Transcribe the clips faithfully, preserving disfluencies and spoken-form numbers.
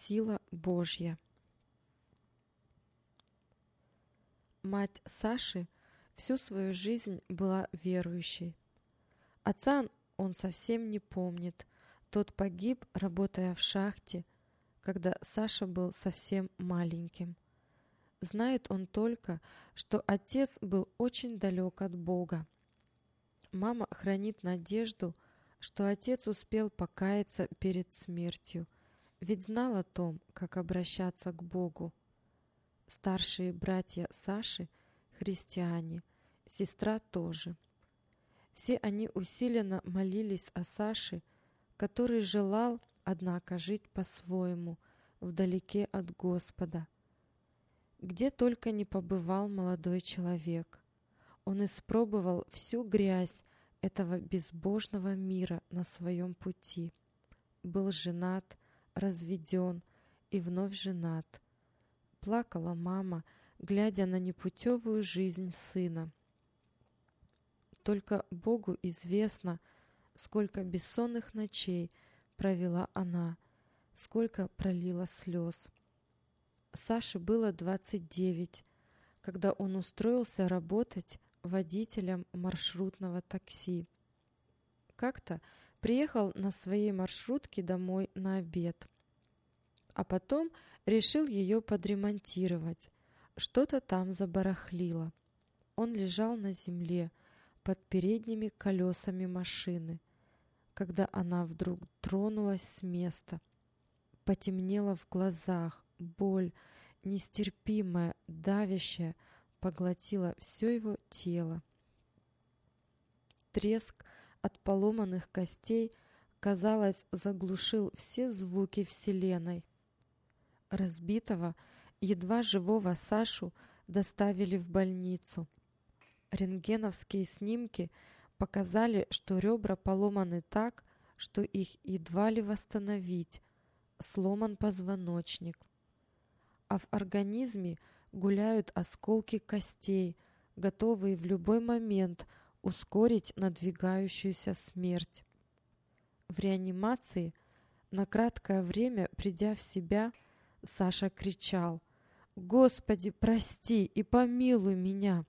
Сила Божья. Мать Саши всю свою жизнь была верующей. Отца он совсем не помнит. Тот погиб, работая в шахте, когда Саша был совсем маленьким. Знает он только, что отец был очень далек от Бога. Мама хранит надежду, что отец успел покаяться перед смертью, ведь знал о том, как обращаться к Богу. Старшие братья Саши – христиане, сестра тоже. Все они усиленно молились о Саше, который желал, однако, жить по-своему, вдалеке от Господа. Где только не побывал молодой человек, он испробовал всю грязь этого безбожного мира на своем пути. Был женат, разведен и вновь женат. Плакала мама, глядя на непутевую жизнь сына. Только Богу известно, сколько бессонных ночей провела она, сколько пролила слез. Саше было двадцать девять, когда он устроился работать водителем маршрутного такси. Как-то приехал на своей маршрутке домой на обед, а потом решил ее подремонтировать. Что-то там забарахлило. Он лежал на земле под передними колесами машины, когда она вдруг тронулась с места. Потемнело в глазах, боль, нестерпимая, давящая, поглотила все его тело. Треск от поломанных костей, казалось, заглушил все звуки вселенной. Разбитого, едва живого Сашу доставили в больницу. Рентгеновские снимки показали, что ребра поломаны так, что их едва ли восстановить, сломан позвоночник. А в организме гуляют осколки костей, готовые в любой момент ускорить надвигающуюся смерть. В реанимации, на краткое время придя в себя, Саша кричал: «Господи, прости и помилуй меня!»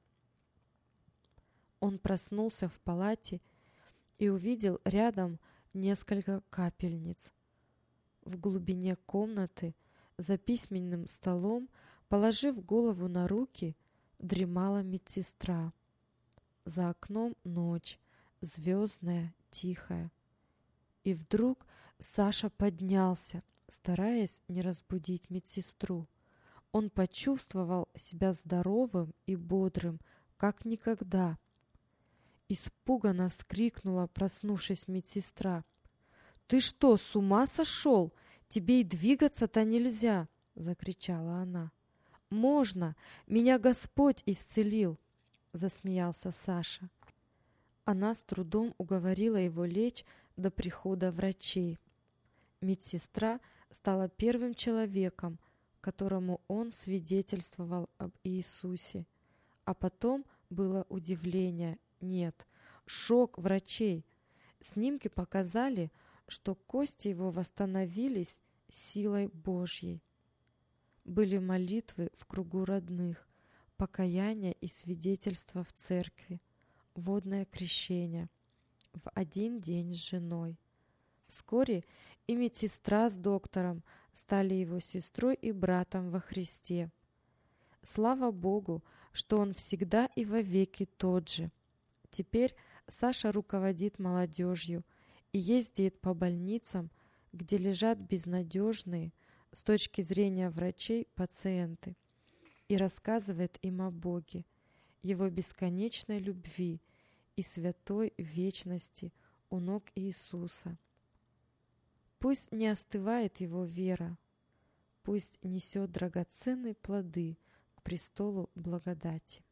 Он проснулся в палате и увидел рядом несколько капельниц. В глубине комнаты, за письменным столом, положив голову на руки, дремала медсестра. За окном ночь, звездная, тихая. И вдруг Саша поднялся, стараясь не разбудить медсестру. Он почувствовал себя здоровым и бодрым, как никогда. Испуганно вскрикнула, проснувшись, медсестра. «Ты что, с ума сошел? Тебе и двигаться-то нельзя!» — закричала она. «Можно! Меня Господь исцелил!» — засмеялся Саша. Она с трудом уговорила его лечь до прихода врачей. Медсестра стала первым человеком, которому он свидетельствовал об Иисусе. А потом было удивление, нет, шок врачей. Снимки показали, что кости его восстановились силой Божьей. Были молитвы в кругу родных, покаяние и свидетельство в церкви, водное крещение, в один день с женой. Вскоре и медсестра с доктором стали его сестрой и братом во Христе. Слава Богу, что он всегда и вовеки тот же. Теперь Саша руководит молодежью и ездит по больницам, где лежат безнадежные, с точки зрения врачей, пациенты, и рассказывает им о Боге, Его бесконечной любви и святой вечности у ног Иисуса. Пусть не остывает его вера, пусть несет драгоценные плоды к престолу благодати.